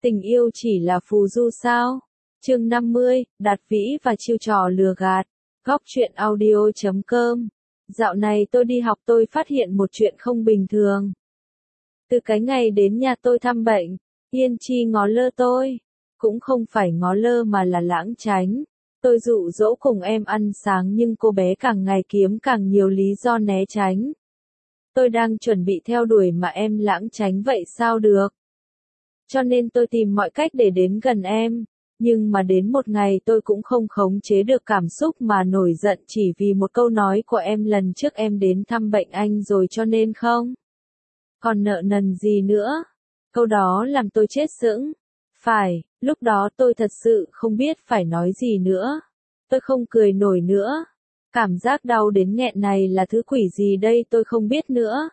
Tình yêu chỉ là phù du sao? Chương 50, Đạt Vĩ và chiêu trò lừa gạt. Góc truyện audio.com. Dạo này tôi đi học tôi phát hiện một chuyện không bình thường. Từ cái ngày đến nhà tôi thăm bệnh, Yên Chi ngó lơ tôi. Cũng không phải ngó lơ mà là lãng tránh. Tôi dụ dỗ cùng em ăn sáng nhưng cô bé càng ngày kiếm càng nhiều lý do né tránh. Tôi đang chuẩn bị theo đuổi mà em lãng tránh vậy sao được? Cho nên tôi tìm mọi cách để đến gần em. Nhưng mà đến một ngày tôi cũng không khống chế được cảm xúc mà nổi giận chỉ vì một câu nói của em lần trước em đến thăm bệnh anh rồi cho nên không. Còn nợ nần gì nữa? Câu đó làm tôi chết sững. Phải, lúc đó tôi thật sự không biết phải nói gì nữa. Tôi không cười nổi nữa. Cảm giác đau đến nghẹn này là thứ quỷ gì đây tôi không biết nữa.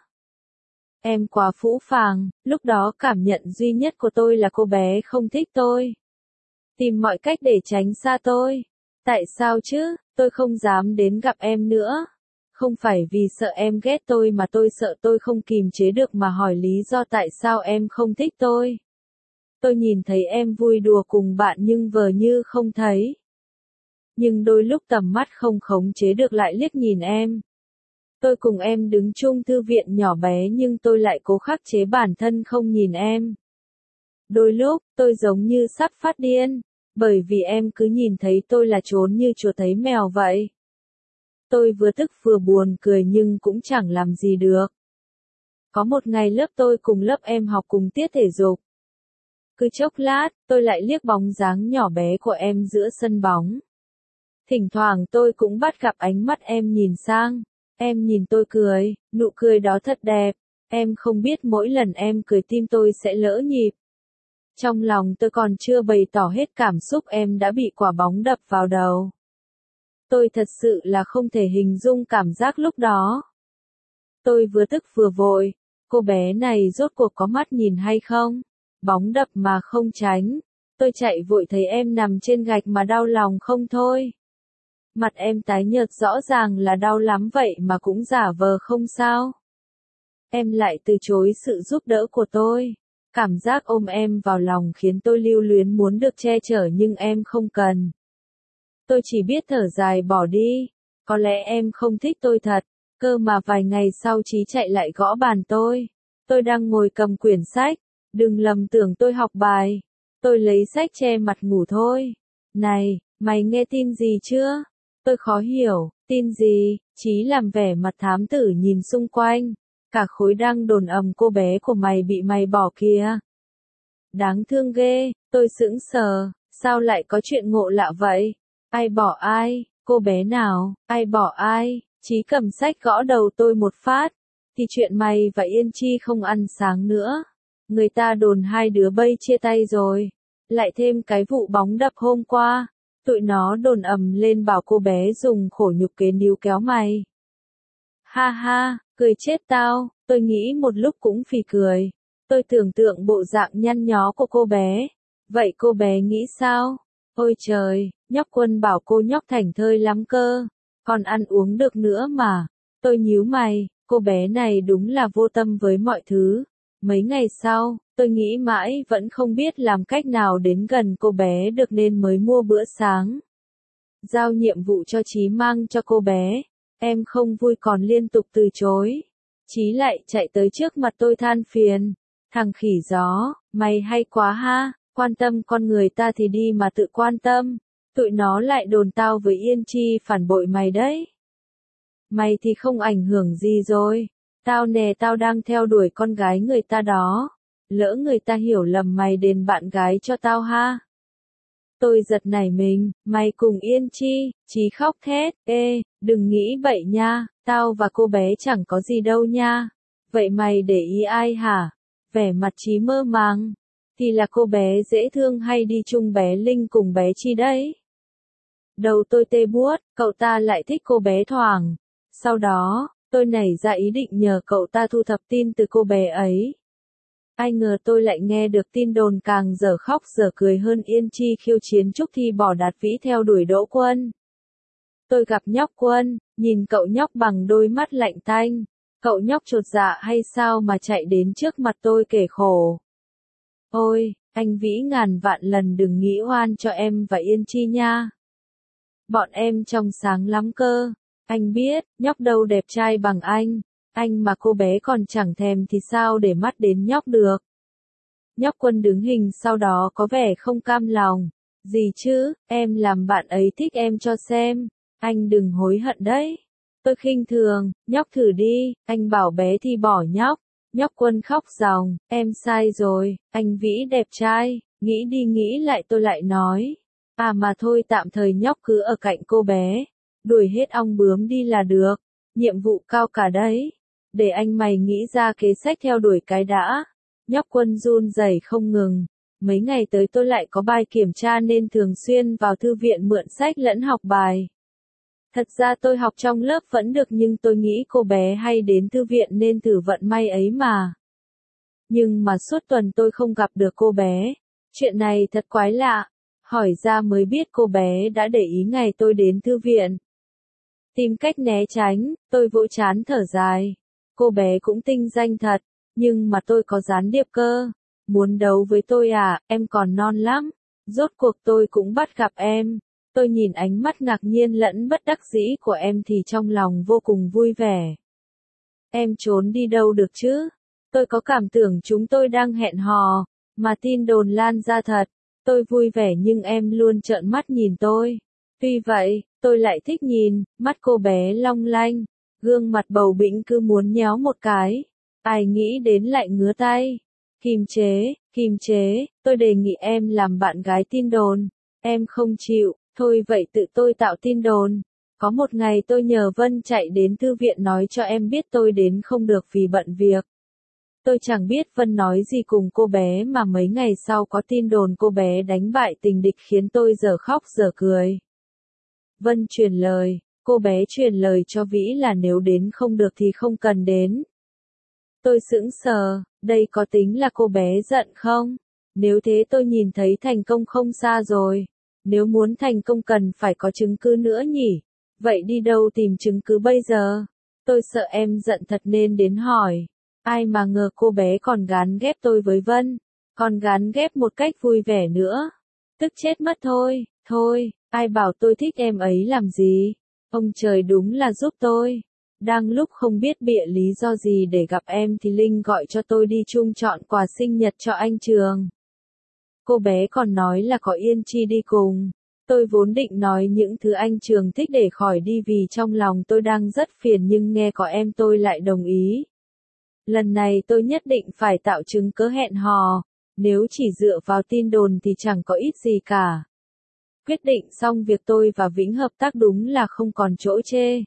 Em quá phũ phàng, lúc đó cảm nhận duy nhất của tôi là cô bé không thích tôi. Tìm mọi cách để tránh xa tôi. Tại sao chứ, tôi không dám đến gặp em nữa. Không phải vì sợ em ghét tôi mà tôi sợ tôi không kìm chế được mà hỏi lý do tại sao em không thích tôi. Tôi nhìn thấy em vui đùa cùng bạn nhưng vờ như không thấy. Nhưng đôi lúc tầm mắt không khống chế được lại liếc nhìn em. Tôi cùng em đứng chung thư viện nhỏ bé nhưng tôi lại cố khắc chế bản thân không nhìn em. Đôi lúc, tôi giống như sắp phát điên, bởi vì em cứ nhìn thấy tôi là trốn như chuột thấy mèo vậy. Tôi vừa tức vừa buồn cười nhưng cũng chẳng làm gì được. Có một ngày lớp tôi cùng lớp em học cùng tiết thể dục. Cứ chốc lát, tôi lại liếc bóng dáng nhỏ bé của em giữa sân bóng. Thỉnh thoảng tôi cũng bắt gặp ánh mắt em nhìn sang. Em nhìn tôi cười, nụ cười đó thật đẹp. Em không biết mỗi lần em cười tim tôi sẽ lỡ nhịp. Trong lòng tôi còn chưa bày tỏ hết cảm xúc em đã bị quả bóng đập vào đầu. Tôi thật sự là không thể hình dung cảm giác lúc đó. Tôi vừa tức vừa vội. Cô bé này rốt cuộc có mắt nhìn hay không? Bóng đập mà không tránh. Tôi chạy vội thấy em nằm trên gạch mà đau lòng không thôi. Mặt em tái nhợt rõ ràng là đau lắm vậy mà cũng giả vờ không sao. Em lại từ chối sự giúp đỡ của tôi. Cảm giác ôm em vào lòng khiến tôi lưu luyến muốn được che chở nhưng em không cần. Tôi chỉ biết thở dài bỏ đi. Có lẽ em không thích tôi thật. Cơ mà vài ngày sau Chí chạy lại gõ bàn tôi. Tôi đang ngồi cầm quyển sách. Đừng lầm tưởng tôi học bài. Tôi lấy sách che mặt ngủ thôi. Này, mày nghe tin gì chưa? Tôi khó hiểu, tin gì? Chí làm vẻ mặt thám tử nhìn xung quanh. Cả khối đang đồn ầm cô bé của mày bị mày bỏ kìa. Đáng thương ghê, tôi sững sờ, sao lại có chuyện ngộ lạ vậy? Ai bỏ ai? Cô bé nào? Ai bỏ ai? Chí cầm sách gõ đầu tôi một phát. Thì chuyện mày và Yên Chi không ăn sáng nữa. Người ta đồn hai đứa bây chia tay rồi. Lại thêm cái vụ bóng đập hôm qua. Tụi nó đồn ầm lên bảo cô bé dùng khổ nhục kế níu kéo mày. Ha ha, cười chết tao, tôi nghĩ một lúc cũng phì cười. Tôi tưởng tượng bộ dạng nhăn nhó của cô bé. Vậy cô bé nghĩ sao? Ôi trời, nhóc Quân bảo cô nhóc thảnh thơi lắm cơ. Còn ăn uống được nữa mà. Tôi nhíu mày, cô bé này đúng là vô tâm với mọi thứ. Mấy ngày sau, tôi nghĩ mãi vẫn không biết làm cách nào đến gần cô bé được nên mới mua bữa sáng. Giao nhiệm vụ cho Chí mang cho cô bé. Em không vui còn liên tục từ chối. Chí lại chạy tới trước mặt tôi than phiền. Thằng khỉ gió, mày hay quá ha, quan tâm con người ta thì đi mà tự quan tâm. Tụi nó lại đồn tao với Yên Chi phản bội mày đấy. Mày thì không ảnh hưởng gì rồi. Tao nè tao đang theo đuổi con gái người ta đó. Lỡ người ta hiểu lầm mày đền bạn gái cho tao ha. Tôi giật nảy mình, mày cùng Yên Chi, Chí khóc thét, ê, đừng nghĩ bậy nha, tao và cô bé chẳng có gì đâu nha. Vậy mày để ý ai hả? Vẻ mặt Chí mơ màng. Thì là cô bé dễ thương hay đi chung bé Linh cùng bé Chi đấy? Đầu tôi tê buốt, cậu ta lại thích cô bé Thoảng. Sau đó, tôi nảy ra ý định nhờ cậu ta thu thập tin từ cô bé ấy. Ai ngờ tôi lại nghe được tin đồn càng dở khóc dở cười hơn Yên Chi khiêu chiến Trúc Thi bỏ Đạt Vĩ theo đuổi Đỗ Quân. Tôi gặp nhóc Quân, nhìn cậu nhóc bằng đôi mắt lạnh tanh. Cậu nhóc chột dạ hay sao mà chạy đến trước mặt tôi kể khổ. Ôi, Anh Vĩ ngàn vạn lần đừng nghĩ oan cho em và Yên Chi nha. Bọn em trong sáng lắm cơ. Anh biết, nhóc đâu đẹp trai bằng anh mà cô bé còn chẳng thèm thì sao để mắt đến nhóc được. Nhóc Quân đứng hình sau đó có vẻ không cam lòng. Gì chứ, em làm bạn ấy thích em cho xem. Anh đừng hối hận đấy. Tôi khinh thường, nhóc thử đi, anh bảo bé thì bỏ nhóc. Nhóc Quân khóc ròng, em sai rồi, anh Vĩ đẹp trai, nghĩ đi nghĩ lại tôi lại nói. À mà thôi tạm thời nhóc cứ ở cạnh cô bé, đuổi hết ong bướm đi là được, nhiệm vụ cao cả đấy. Để anh mày nghĩ ra kế sách theo đuổi cái đã. Nhóc Quân run rẩy không ngừng. Mấy ngày tới tôi lại có bài kiểm tra nên thường xuyên vào thư viện mượn sách lẫn học bài. Thật ra tôi học trong lớp vẫn được nhưng tôi nghĩ cô bé hay đến thư viện nên thử vận may ấy mà. Nhưng mà suốt tuần tôi không gặp được cô bé. Chuyện này thật quái lạ. Hỏi ra mới biết cô bé đã để ý ngày tôi đến thư viện. Tìm cách né tránh, tôi vỗ chán thở dài. Cô bé cũng tinh danh thật, nhưng mà tôi có gián điệp cơ. Muốn đấu với tôi à, em còn non lắm. Rốt cuộc tôi cũng bắt gặp em. Tôi nhìn ánh mắt ngạc nhiên lẫn bất đắc dĩ của em thì trong lòng vô cùng vui vẻ. Em trốn đi đâu được chứ? Tôi có cảm tưởng chúng tôi đang hẹn hò, mà tin đồn lan ra thật. Tôi vui vẻ nhưng em luôn trợn mắt nhìn tôi. Tuy vậy, tôi lại thích nhìn, mắt cô bé long lanh, gương mặt bầu bĩnh cứ muốn nhéo một cái. Ai nghĩ đến lại ngứa tay. Kìm chế, tôi đề nghị em làm bạn gái tin đồn. Em không chịu, thôi vậy tự tôi tạo tin đồn. Có một ngày tôi nhờ Vân chạy đến thư viện nói cho em biết tôi đến không được vì bận việc. Tôi chẳng biết Vân nói gì cùng cô bé mà mấy ngày sau có tin đồn cô bé đánh bại tình địch khiến tôi dở khóc dở cười. Vân truyền lời, cô bé truyền lời cho Vĩ là nếu đến không được thì không cần đến. Tôi sững sờ, đây có tính là cô bé giận không? Nếu thế tôi nhìn thấy thành công không xa rồi. Nếu muốn thành công cần phải có chứng cứ nữa nhỉ? Vậy đi đâu tìm chứng cứ bây giờ? Tôi sợ em giận thật nên đến hỏi. Ai mà ngờ cô bé còn gán ghép tôi với Vân. Còn gán ghép một cách vui vẻ nữa. Tức chết mất thôi, ai bảo tôi thích em ấy làm gì? Ông trời đúng là giúp tôi. Đang lúc không biết bịa lý do gì để gặp em thì Linh gọi cho tôi đi chung chọn quà sinh nhật cho anh Trường. Cô bé còn nói là có Yên Chi đi cùng. Tôi vốn định nói những thứ anh Trường thích để khỏi đi vì trong lòng tôi đang rất phiền nhưng nghe có em tôi lại đồng ý. Lần này tôi nhất định phải tạo chứng cớ hẹn hò. Nếu chỉ dựa vào tin đồn thì chẳng có ích gì cả. Quyết định xong việc tôi và Vĩnh hợp tác đúng là không còn chỗ chê.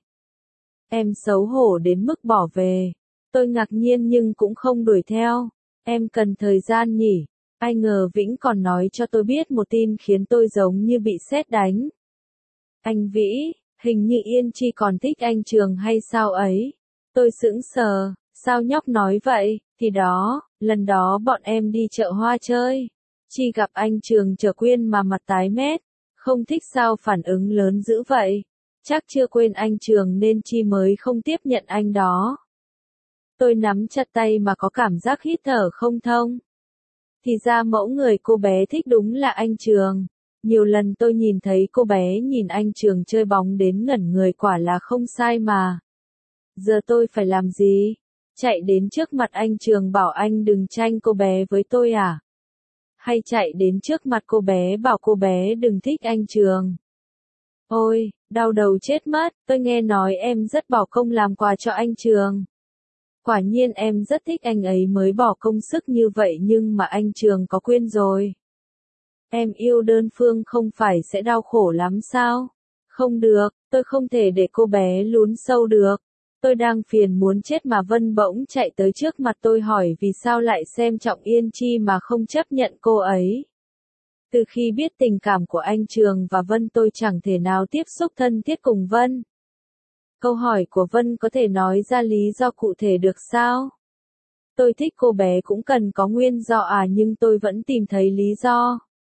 Em xấu hổ đến mức bỏ về. Tôi ngạc nhiên nhưng cũng không đuổi theo. Em cần thời gian nhỉ? Ai ngờ Vĩnh còn nói cho tôi biết một tin khiến tôi giống như bị sét đánh. Anh Vĩ, hình như Yên Chi còn thích anh Trường hay sao ấy? Tôi sững sờ, sao nhóc nói vậy? Thì đó, lần đó bọn em đi chợ hoa chơi. Chi gặp anh Trường chở Quyên mà mặt tái mét. Không thích sao phản ứng lớn dữ vậy? Chắc chưa quên anh Trường nên Chi mới không tiếp nhận anh đó. Tôi nắm chặt tay mà có cảm giác hít thở không thông. Thì ra mẫu người cô bé thích đúng là anh Trường. Nhiều lần tôi nhìn thấy cô bé nhìn anh Trường chơi bóng đến ngẩn người quả là không sai mà. Giờ tôi phải làm gì? Chạy đến trước mặt anh Trường bảo anh đừng tranh cô bé với tôi à? Hay chạy đến trước mặt cô bé bảo cô bé đừng thích anh Trường? Ôi, đau đầu chết mất, tôi nghe nói em rất bỏ công làm quà cho anh Trường. Quả nhiên em rất thích anh ấy mới bỏ công sức như vậy nhưng mà anh Trường có Quyên rồi. Em yêu đơn phương không phải sẽ đau khổ lắm sao? Không được, tôi không thể để cô bé lún sâu được. Tôi đang phiền muốn chết mà Vân bỗng chạy tới trước mặt tôi hỏi vì sao lại xem trọng Yên Chi mà không chấp nhận cô ấy. Từ khi biết tình cảm của anh Trường và Vân tôi chẳng thể nào tiếp xúc thân thiết cùng Vân. Câu hỏi của Vân có thể nói ra lý do cụ thể được sao? Tôi thích cô bé cũng cần có nguyên do à nhưng tôi vẫn tìm thấy lý do.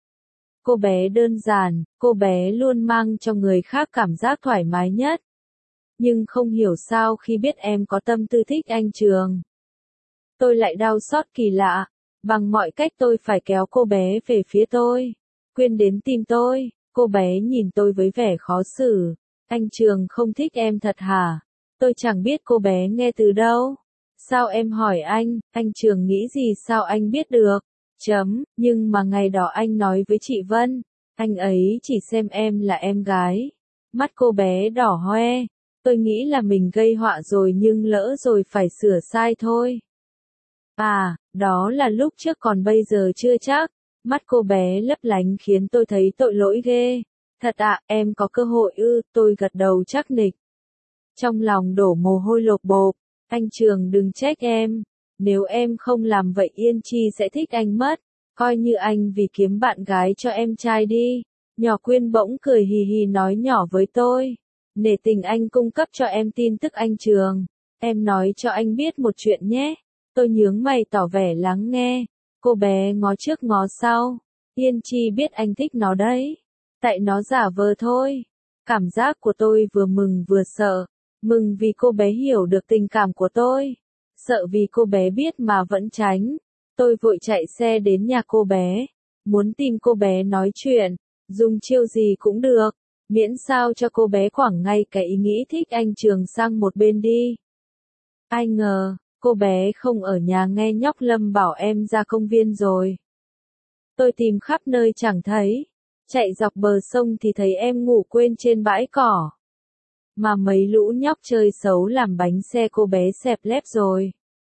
Cô bé đơn giản, cô bé luôn mang cho người khác cảm giác thoải mái nhất. Nhưng không hiểu sao khi biết em có tâm tư thích anh Trường. Tôi lại đau xót kỳ lạ. Bằng mọi cách tôi phải kéo cô bé về phía tôi. Quyên đến tìm tôi. Cô bé nhìn tôi với vẻ khó xử. Anh Trường không thích em thật hả? Tôi chẳng biết cô bé nghe từ đâu. Sao em hỏi anh Trường nghĩ gì sao anh biết được? Nhưng mà ngày đó anh nói với chị Vân, anh ấy chỉ xem em là em gái. Mắt cô bé đỏ hoe. Tôi nghĩ là mình gây họa rồi nhưng lỡ rồi phải sửa sai thôi. À, đó là lúc trước còn bây giờ chưa chắc. Mắt cô bé lấp lánh khiến tôi thấy tội lỗi ghê. Thật ạ, em có cơ hội ư, tôi gật đầu chắc nịch. Trong lòng đổ mồ hôi lộp bộp, anh Trường đừng trách em. Nếu em không làm vậy Yên Chi sẽ thích anh mất. Coi như anh vì kiếm bạn gái cho em trai đi. Nhỏ Quyên bỗng cười hì hì nói nhỏ với tôi. Nể tình anh cung cấp cho em tin tức anh Trường. Em nói cho anh biết một chuyện nhé. Tôi nhướng mày tỏ vẻ lắng nghe. Cô bé ngó trước ngó sau. Yên Chi biết anh thích nó đấy. Tại nó giả vờ thôi. Cảm giác của tôi vừa mừng vừa sợ. Mừng vì cô bé hiểu được tình cảm của tôi. Sợ vì cô bé biết mà vẫn tránh. Tôi vội chạy xe đến nhà cô bé. Muốn tìm cô bé nói chuyện. Dùng chiêu gì cũng được. Miễn sao cho cô bé quẳng ngay cái ý nghĩ thích anh Trường sang một bên đi. Ai ngờ, cô bé không ở nhà nghe nhóc Lâm bảo em ra công viên rồi. Tôi tìm khắp nơi chẳng thấy. Chạy dọc bờ sông thì thấy em ngủ quên trên bãi cỏ. Mà mấy lũ nhóc chơi xấu làm bánh xe cô bé xẹp lép rồi.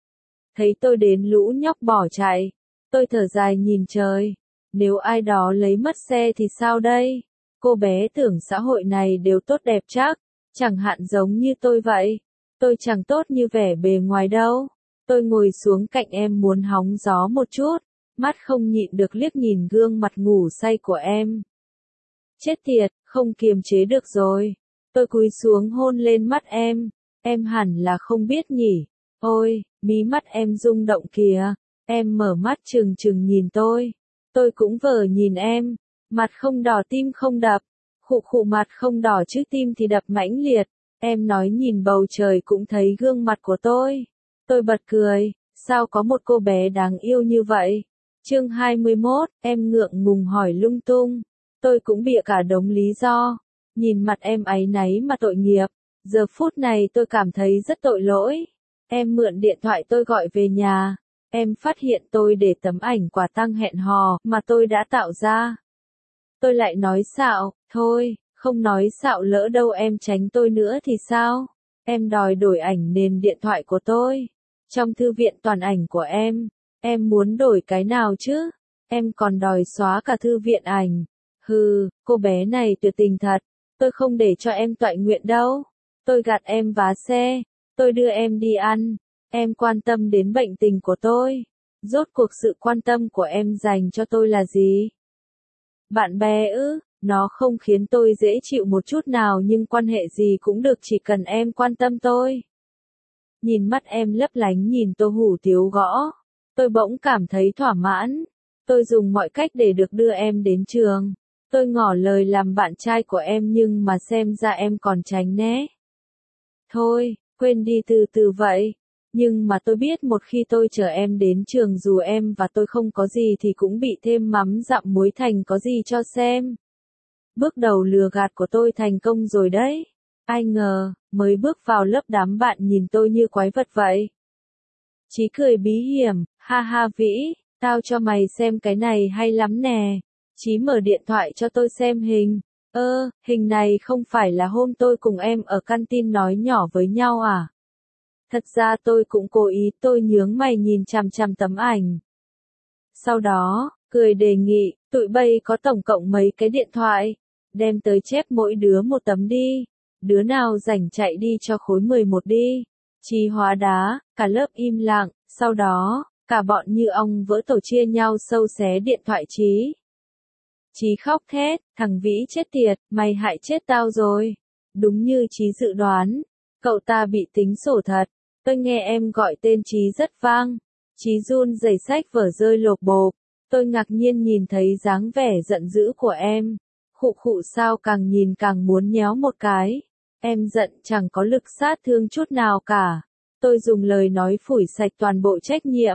Thấy tôi đến lũ nhóc bỏ chạy. Tôi thở dài nhìn trời. Nếu ai đó lấy mất xe thì sao đây? Cô bé tưởng xã hội này đều tốt đẹp chắc. Chẳng hạn giống như tôi vậy. Tôi chẳng tốt như vẻ bề ngoài đâu. Tôi ngồi xuống cạnh em muốn hóng gió một chút. Mắt không nhịn được liếc nhìn gương mặt ngủ say của em. Chết tiệt, không kiềm chế được rồi. Tôi cúi xuống hôn lên mắt em. Em hẳn là không biết nhỉ. Ôi, mí mắt em rung động kìa. Em mở mắt trừng trừng nhìn tôi. Tôi cũng vờ nhìn em. Mặt không đỏ tim không đập. Khụ khụ mặt không đỏ chứ tim thì đập mãnh liệt. Em nói nhìn bầu trời cũng thấy gương mặt của tôi. Tôi bật cười. Sao có một cô bé đáng yêu như vậy? Chương 21, em ngượng ngùng hỏi lung tung. Tôi cũng bịa cả đống lý do. Nhìn mặt em áy náy mà tội nghiệp. Giờ phút này tôi cảm thấy rất tội lỗi. Em mượn điện thoại tôi gọi về nhà. Em phát hiện tôi để tấm ảnh quà tang hẹn hò mà tôi đã tạo ra. Tôi lại nói xạo, thôi, không nói xạo lỡ đâu em tránh tôi nữa thì sao? Em đòi đổi ảnh nền điện thoại của tôi. Trong thư viện toàn ảnh của em muốn đổi cái nào chứ? Em còn đòi xóa cả thư viện ảnh. Hừ, cô bé này tuyệt tình thật. Tôi không để cho em toại nguyện đâu. Tôi gạt em vá xe. Tôi đưa em đi ăn. Em quan tâm đến bệnh tình của tôi. Rốt cuộc sự quan tâm của em dành cho tôi là gì? Bạn bè ư? Nó không khiến tôi dễ chịu một chút nào nhưng quan hệ gì cũng được chỉ cần em quan tâm tôi. Nhìn mắt em lấp lánh nhìn Tô Hủ Tiếu gõ. Tôi bỗng cảm thấy thỏa mãn. Tôi dùng mọi cách để được đưa em đến trường. Tôi ngỏ lời làm bạn trai của em nhưng mà xem ra em còn tránh né. Thôi, quên đi từ từ vậy. Nhưng mà tôi biết một khi tôi chở em đến trường dù em và tôi không có gì thì cũng bị thêm mắm dặm muối thành có gì cho xem. Bước đầu lừa gạt của tôi thành công rồi đấy. Ai ngờ, mới bước vào lớp đám bạn nhìn tôi như quái vật vậy. Chí cười bí hiểm, ha ha Vĩ, tao cho mày xem cái này hay lắm nè. Chí mở điện thoại cho tôi xem hình. Hình này không phải là hôm tôi cùng em ở canteen nói nhỏ với nhau à? Thật ra tôi cũng cố ý tôi nhướng mày nhìn chằm chằm tấm ảnh. Sau đó, cười đề nghị, tụi bay có tổng cộng mấy cái điện thoại? Đem tới chép mỗi đứa một tấm đi. Đứa nào rảnh chạy đi cho khối 11 đi. Chí hóa đá, cả lớp im lặng, sau đó, cả bọn như ong vỡ tổ chia nhau sâu xé điện thoại Chí. Chí khóc thét, thằng Vĩ chết tiệt, mày hại chết tao rồi. Đúng như Chí dự đoán, cậu ta bị tính sổ thật. Tôi nghe em gọi tên Chí rất vang. Chí run rẩy sách vở rơi lộp bộp. Tôi ngạc nhiên nhìn thấy dáng vẻ giận dữ của em. Khụ khụ sao càng nhìn càng muốn nhéo một cái. Em giận chẳng có lực sát thương chút nào cả. Tôi dùng lời nói phủi sạch toàn bộ trách nhiệm.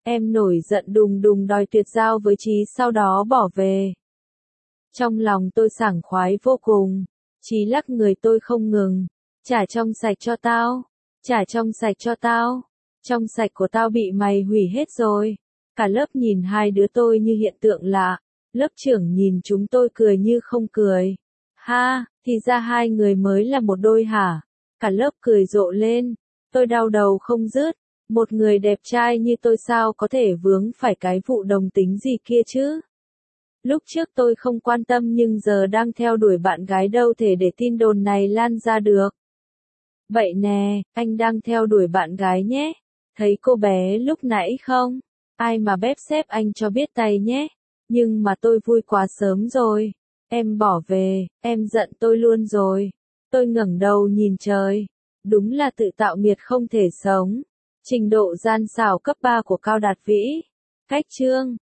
Em nổi giận đùng đùng đòi tuyệt giao với Chí sau đó bỏ về. Trong lòng tôi sảng khoái vô cùng. Chí lắc người tôi không ngừng. Trả trong sạch cho tao. Trả trong sạch cho tao. Trong sạch của tao bị mày hủy hết rồi. Cả lớp nhìn hai đứa tôi như hiện tượng lạ. Lớp trưởng nhìn chúng tôi cười như không cười. Ha, thì ra hai người mới là một đôi hả? Cả lớp cười rộ lên. Tôi đau đầu không dứt. Một người đẹp trai như tôi sao có thể vướng phải cái vụ đồng tính gì kia chứ? Lúc trước tôi không quan tâm nhưng giờ đang theo đuổi bạn gái đâu thể để tin đồn này lan ra được. Vậy nè, anh đang theo đuổi bạn gái nhé. Thấy cô bé lúc nãy không? Ai mà bép xép anh cho biết tay nhé. Nhưng mà tôi vui quá sớm rồi. Em bỏ về, em giận tôi luôn rồi. Tôi ngẩng đầu nhìn trời. Đúng là tự tạo nghiệt không thể sống. Trình độ gian xảo cấp 3 của Cao Đạt Vĩ. Cách chương